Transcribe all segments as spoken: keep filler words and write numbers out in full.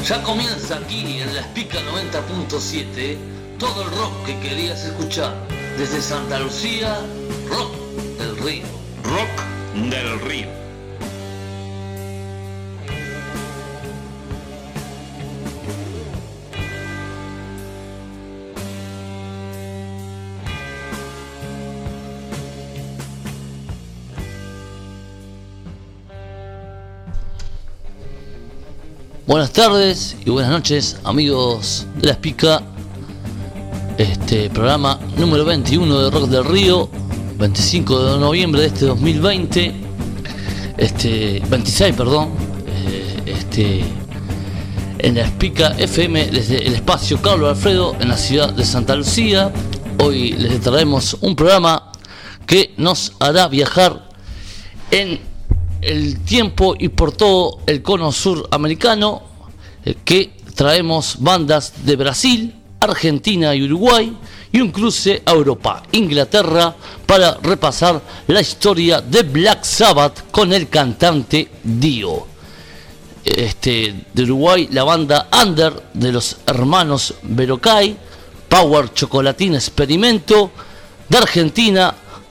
Ya comienza aquí en la Espica noventa punto siete todo el rock que querías escuchar. Desde Santa Lucía, Rock del Río. Rock del Río. Buenas tardes y buenas noches, amigos de la Espica. Este programa número veintiuno de Rock del Río, veinticinco de noviembre de este dos mil veinte, este veintiséis, perdón, eh, este en la Espica F M desde el espacio Carlos Alfredo en la ciudad de Santa Lucía. Hoy les traemos un programa que nos hará viajar en el tiempo y por todo el cono suramericano, eh, que traemos bandas de Brasil, Argentina y Uruguay y un cruce a Europa, Inglaterra, para repasar la historia de Black Sabbath con el cantante Dio. Este, de Uruguay, la banda Under de los hermanos Verocai, Power Chocolatina Experimento. De Argentina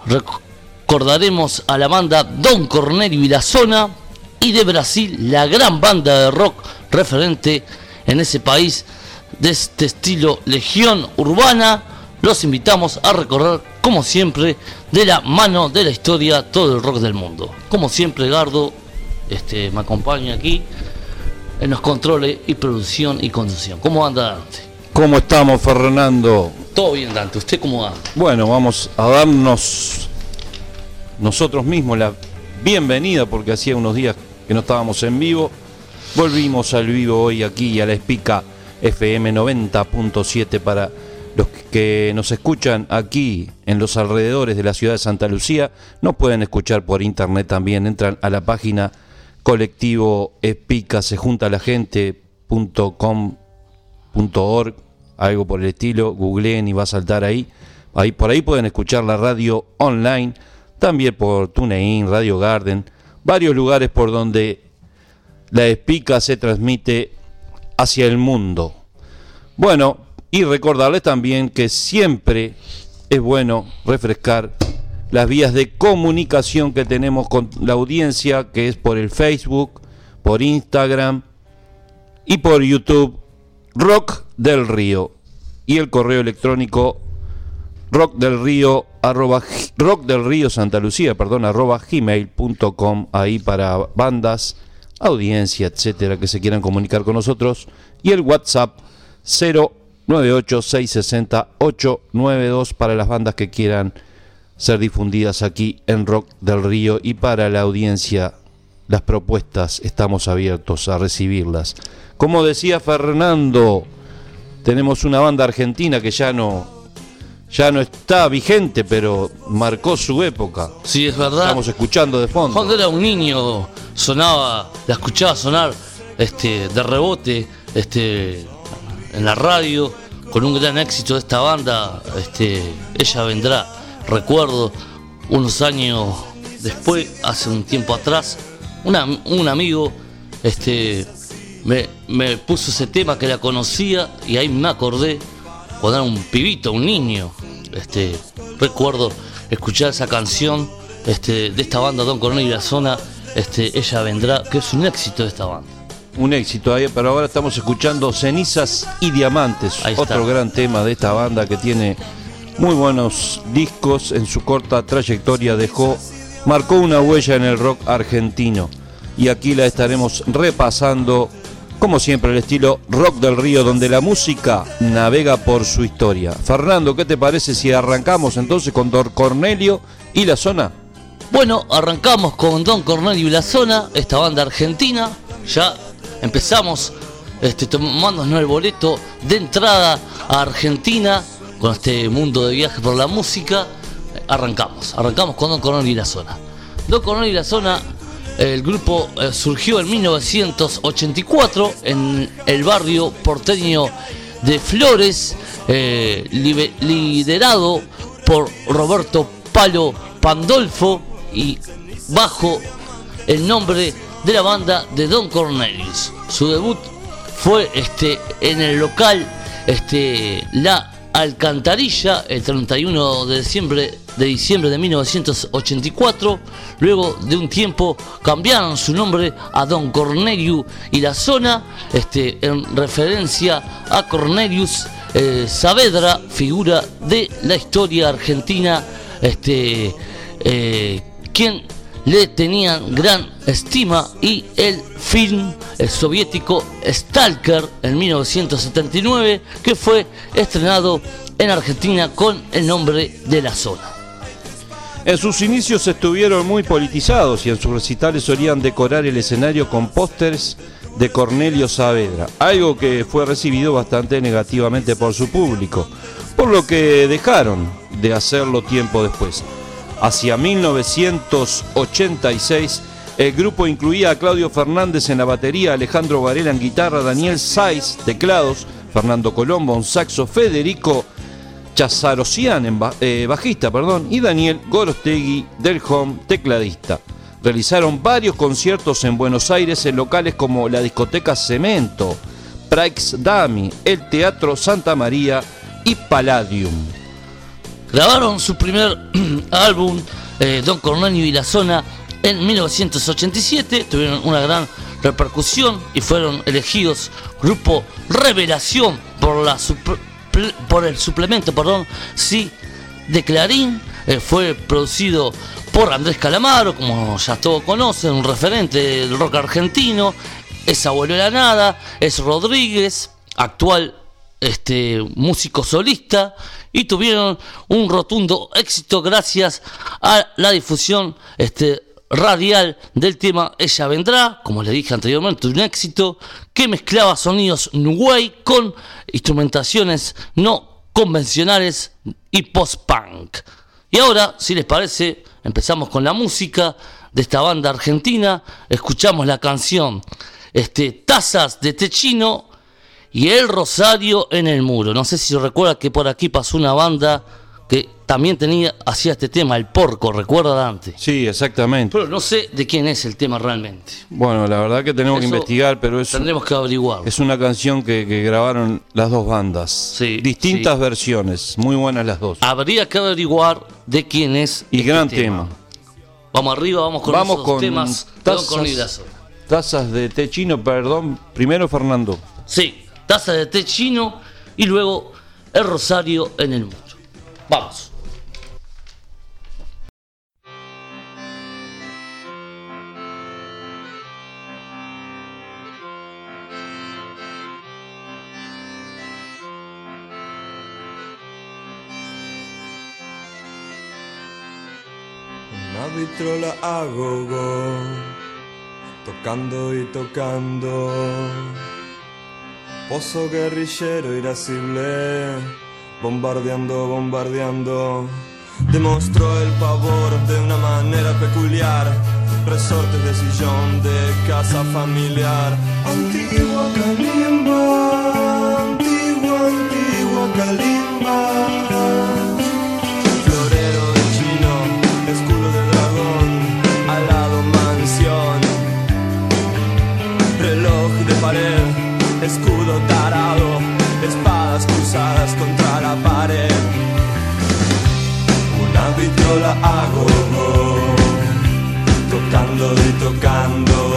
recordaremos a la banda Don Cornelio y la Zona, y de Brasil la gran banda de rock referente en ese país de este estilo, Legión Urbana. Los invitamos a recorrer, como siempre, de la mano de la historia, todo el rock del mundo. Como siempre, Gardo este, me acompaña aquí en los controles y producción y conducción. ¿Cómo anda Dante? ¿Cómo estamos, Fernando? Todo bien, Dante. ¿Usted cómo anda? Bueno, vamos a darnos nosotros mismos la bienvenida, porque hacía unos días que no estábamos en vivo. Volvimos al vivo hoy aquí a la Espica F M noventa punto siete para los que nos escuchan aquí en los alrededores de la ciudad de Santa Lucía. Nos pueden escuchar por internet también. Entran a la página colectivo espica se junta la gente punto com punto org, algo por el estilo. Googleen y va a saltar ahí. Ahí por ahí pueden escuchar la radio online. También por TuneIn, Radio Garden, varios lugares por donde la Espica se transmite hacia el mundo. Bueno, y recordarles también que siempre es bueno refrescar las vías de comunicación que tenemos con la audiencia, que es por el Facebook, por Instagram y por YouTube, Rock del Río, y el correo electrónico rock del río arroba rock del río Santa Lucía, perdón, arroba gmail punto com, ahí para bandas, audiencia, etcétera, que se quieran comunicar con nosotros, y el WhatsApp cero nueve ocho seis seis cero ocho nueve dos para las bandas que quieran ser difundidas aquí en Rock del Río, y para la audiencia las propuestas estamos abiertos a recibirlas. Como decía Fernando, tenemos una banda argentina que ya no Ya no está vigente, pero marcó su época. Sí, es verdad. Estamos escuchando de fondo. Cuando era un niño sonaba, la escuchaba sonar este, de rebote este, en la radio, con un gran éxito de esta banda. Este, Ella Vendrá. Recuerdo unos años después, hace un tiempo atrás, una, un amigo este, me, me puso ese tema que la conocía, y ahí me acordé. Cuando era un pibito, un niño, este, recuerdo escuchar esa canción este, de esta banda Don Cornelio y la Zona, este, Ella Vendrá, que es un éxito de esta banda. Un éxito, pero ahora estamos escuchando Cenizas y Diamantes, otro gran tema de esta banda que tiene muy buenos discos. En su corta trayectoria dejó, marcó una huella en el rock argentino, y aquí la estaremos repasando, como siempre, el estilo Rock del Río, donde la música navega por su historia. Fernando, ¿qué te parece si arrancamos entonces con Don Cornelio y la Zona? Bueno, arrancamos con Don Cornelio y la Zona, esta banda argentina. Ya empezamos este, tomándonos el boleto de entrada a Argentina con este mundo de viaje por la música. Arrancamos, arrancamos con Don Cornelio y la Zona. Don Cornelio y la Zona, el grupo eh, surgió en mil novecientos ochenta y cuatro en el barrio porteño de Flores, eh, libe, liderado por Roberto Palo Pandolfo, y bajo el nombre de la banda de Don Cornelius. Su debut fue este, en el local este, La Alcantarilla el treinta y uno de diciembre, de diciembre de mil novecientos ochenta y cuatro. Luego de un tiempo cambiaron su nombre a Don Cornelius y la Zona, este, en referencia a Cornelius eh, Saavedra, figura de la historia argentina, este, eh, quien le tenían gran estima, y el film el soviético Stalker en mil novecientos setenta y nueve, que fue estrenado en Argentina con el nombre de La Zona. En sus inicios estuvieron muy politizados y en sus recitales solían decorar el escenario con pósters de Cornelio Saavedra, algo que fue recibido bastante negativamente por su público, por lo que dejaron de hacerlo tiempo después. Hacia mil novecientos ochenta y seis, el grupo incluía a Claudio Fernández en la batería, Alejandro Varela en guitarra, Daniel Sáiz, teclados, Fernando Colombo en saxo, Federico Chazarosian en ba eh, bajista, perdón, y Daniel Gorostegui del Home, tecladista. Realizaron varios conciertos en Buenos Aires en locales como la discoteca Cemento, Praix Dami, el Teatro Santa María y Palladium. Grabaron su primer álbum, eh, Don Cornelio y la Zona, en mil novecientos ochenta y siete. Tuvieron una gran repercusión y fueron elegidos grupo revelación por, la por el suplemento perdón, sí, de Clarín. Eh, fue producido por Andrés Calamaro, como ya todos conocen, un referente del rock argentino. Es Abuelo de la Nada, es Rodríguez, actual este, músico solista, y tuvieron un rotundo éxito gracias a la difusión este, radial del tema Ella Vendrá, como les dije anteriormente, un éxito que mezclaba sonidos new wave con instrumentaciones no convencionales y post-punk. Y ahora, si les parece, empezamos con la música de esta banda argentina. Escuchamos la canción este, Tazas de Té Chino y El Rosario en el Muro. No sé si recuerda que por aquí pasó una banda que también tenía, hacía este tema, El Porco, ¿recuerda, Dante? Sí, exactamente. Pero no sé de quién es el tema realmente. Bueno, la verdad que tenemos Eso que investigar, pero es, tendremos que averiguar. Es una canción que, que grabaron las dos bandas. Sí, distintas sí. versiones, muy buenas las dos. Habría que averiguar de quién es y este gran tema. tema. Vamos arriba, vamos con vamos esos con temas tazas, con la Zona. Tazas de té chino, perdón. Primero Fernando. Sí, taza de té chino y luego El Rosario en el Muro. Vamos. Una vitrola a gogo, tocando y tocando. Pozo guerrillero irascible, bombardeando, bombardeando. Demostró el pavor de una manera peculiar. Resortes de sillón de casa familiar. Antigua calimba, antigua, antigua calimba. Florero de chino, escudo de dragón, alado mansión. Reloj de pared, escudo tarado, espadas cruzadas contra la pared. Una vitrola a gogo, tocando y tocando.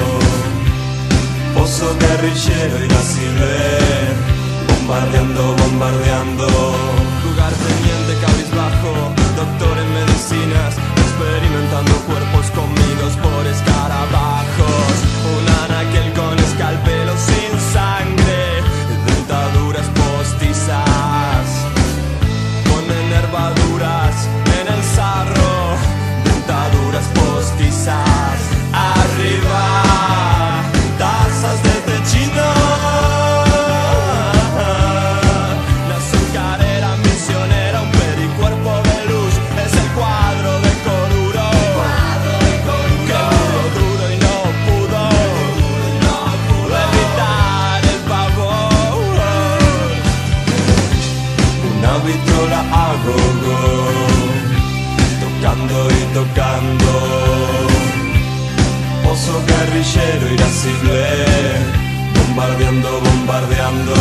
Pozo guerrillero irascible, bombardeando, bombardeando. Lugar teniente cabizbajo, doctor en medicinas, experimentando cuerpos comidos por escarabajos. Un anaquel con escalpelo sin sangre, dentaduras postizas, con enervaduras en el sarro, dentaduras postizas. Arriba, tazas de té chino. La azucarera misionera, un pericuerpo de luz, es el cuadro de Coruro, que murió duro y no pudo evitar el pavor. Una vitrola a gogo, tocando y tocando. Pozo guerrillero irascible, bombardeando, bombardeando.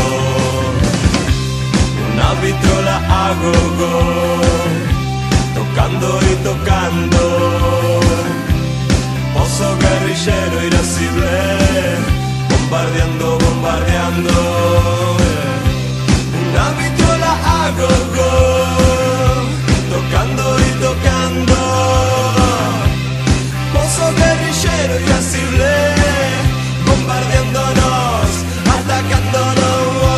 Una vitrola a go-go, tocando y tocando. Pozo guerrillero irascible, bombardeando, bombardeando. Una vitrola a go-go, tocando y tocando. Pozo guerrillero irascible, bombardeándonos, atacándonos.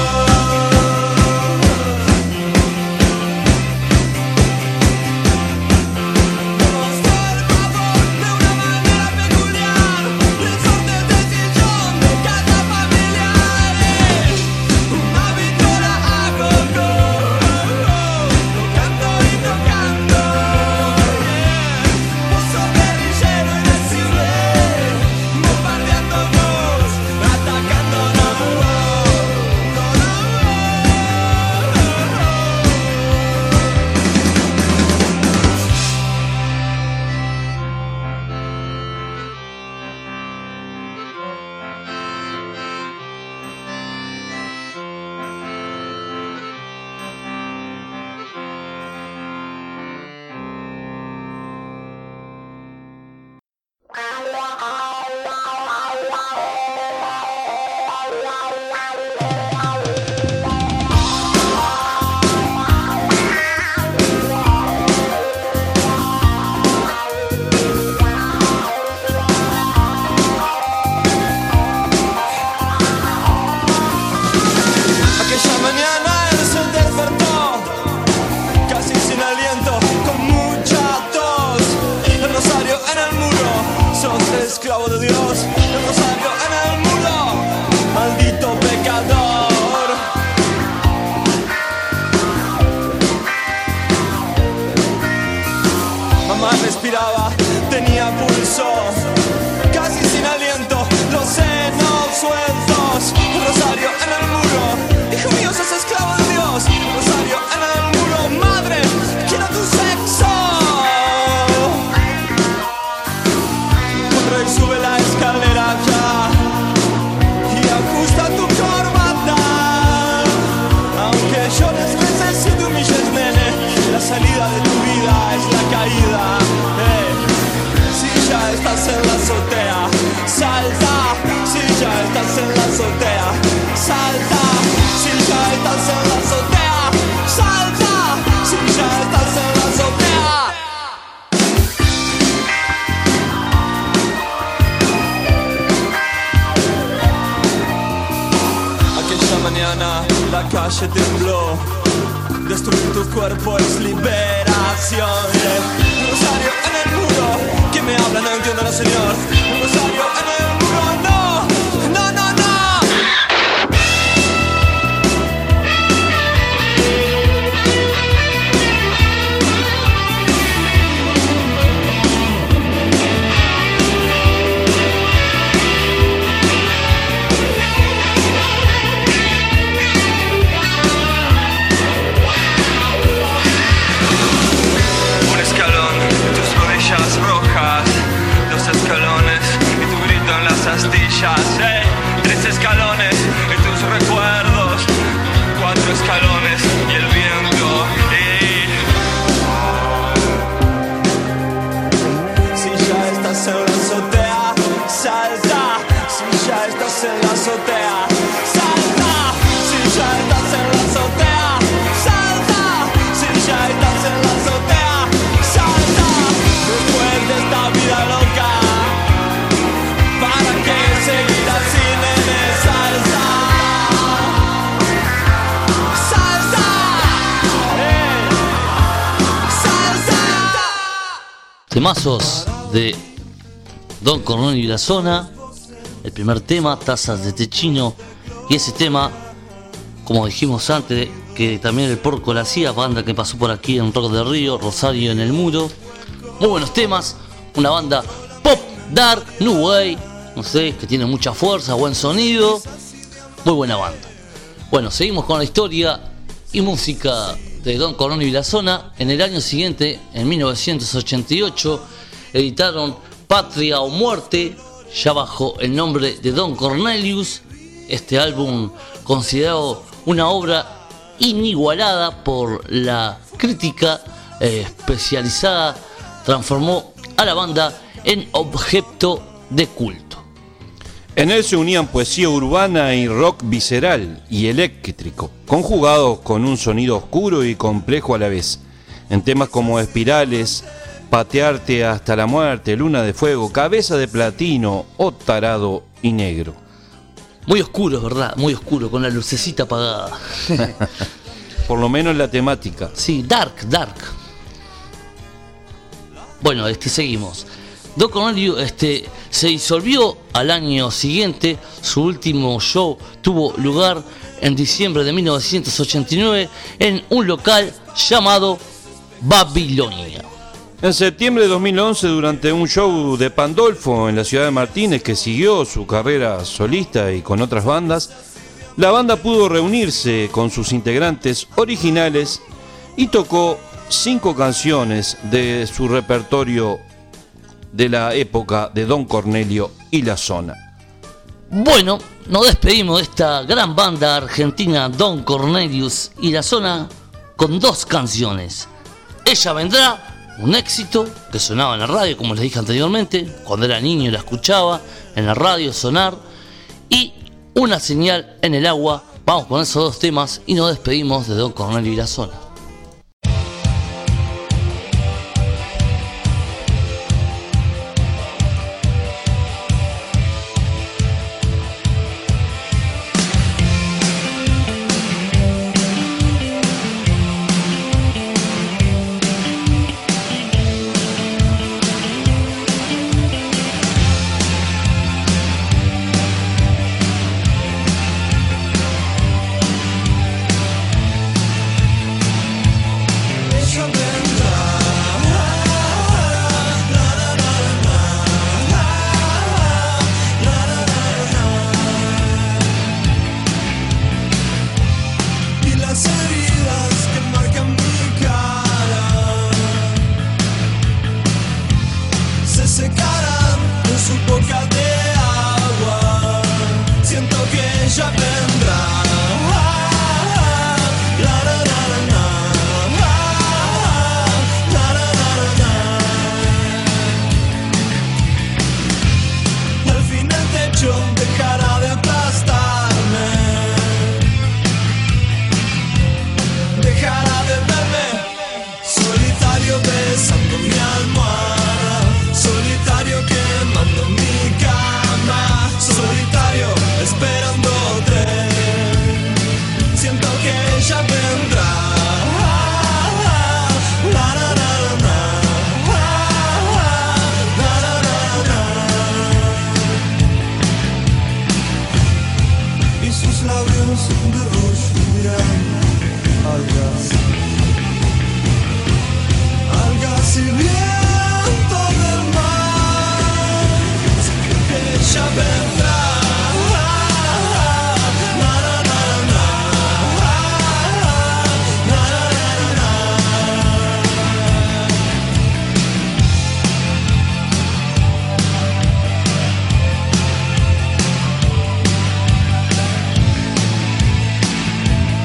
Esclavo de Dios, el rosario en el muro, maldito pecador. Mamá respiraba, tenía pulso, casi sin aliento, los senos sueltos. El rosario en el muro, hijo mío, sos esclavo de Dios. El rosario en el muro, madre, quiero tu sexo. Sube la escalera ya y ajusta tu corbata. Aunque llores, reces y te humilles, nene, la salida de tu vida es la caída. eh. Si ya estás en la azotea, salta. Si ya estás en la azotea, salta. Si ya estás en la azotea, salta. Si ya estás en la azotea. Mañana la calle tembló, destruir tu cuerpo es liberación. Un rosario en el muro, que me habla no entiendo, no señor. Un rosario en el muro, no, no, no, no. Rojas, dos escalones y tu grito en las astillas, eh. Tres escalones y tus recuerdos, cuatro escalones y el viento. eh. Si ya estás en la azotea, salta. Si ya estás en la azotea, salta. Si ya estás en la azotea, salta. Si ya estás en la azotea, salta. Después de esta vida loca, ¿para qué seguir así, nene? Salsa, salsa, eh. Salsa. Temazos de Don Cornelio y la Zona. El primer tema, Tazas de Té Chino. Y ese tema, como dijimos antes, que también el Porco la hacía, banda que pasó por aquí en Rock del Río, Rosario en el Muro. Muy buenos temas, una banda pop, dark, new wave, no sé, que tiene mucha fuerza, buen sonido, muy buena banda. Bueno, seguimos con la historia y música de Don Cornelio y la Zona. En el año siguiente, en mil novecientos ochenta y ocho, editaron Patria o Muerte, ya bajo el nombre de Don Cornelius. este álbum considerado una obra inigualada por la crítica eh, especializada, transformó a la banda en objeto de culto. En él se unían poesía urbana y rock visceral y eléctrico, conjugados con un sonido oscuro y complejo a la vez, en temas como Espirales, Patearte hasta la muerte, Luna de fuego, Cabeza de platino o Tarado y negro. Muy oscuro, ¿verdad? Muy oscuro, con la lucecita apagada. Por lo menos la temática. Sí, dark, dark. Bueno, este, seguimos. Don Cornelio este, se disolvió al año siguiente. Su último show tuvo lugar en diciembre de mil novecientos ochenta y nueve en un local llamado Babilonia. En septiembre de dos mil once, durante un show de Pandolfo en la ciudad de Martínez, que siguió su carrera solista y con otras bandas, la banda pudo reunirse con sus integrantes originales y tocó cinco canciones de su repertorio de la época de Don Cornelio y la Zona. Bueno, nos despedimos de esta gran banda argentina Don Cornelius y la Zona con dos canciones. Ella vendrá, un éxito que sonaba en la radio, como les dije anteriormente, cuando era niño la escuchaba en la radio sonar, y Una señal en el agua. Vamos con esos dos temas y nos despedimos de Don Cornelio y la Zona.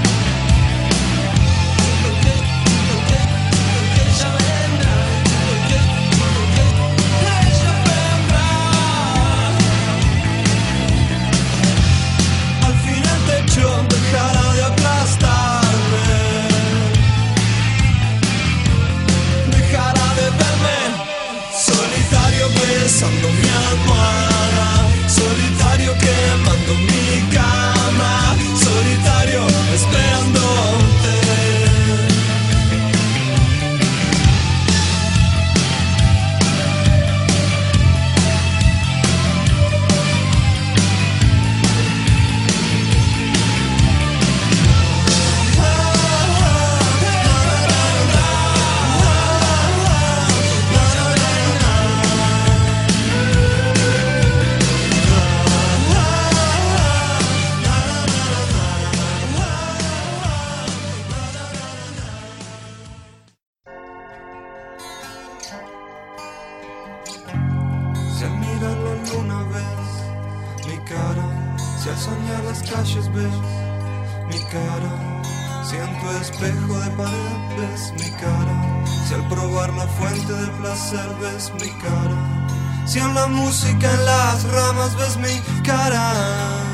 Que mi cara, si en tu espejo de pared ves mi cara, si al probar la fuente del placer ves mi cara, si en la música en las ramas ves mi cara.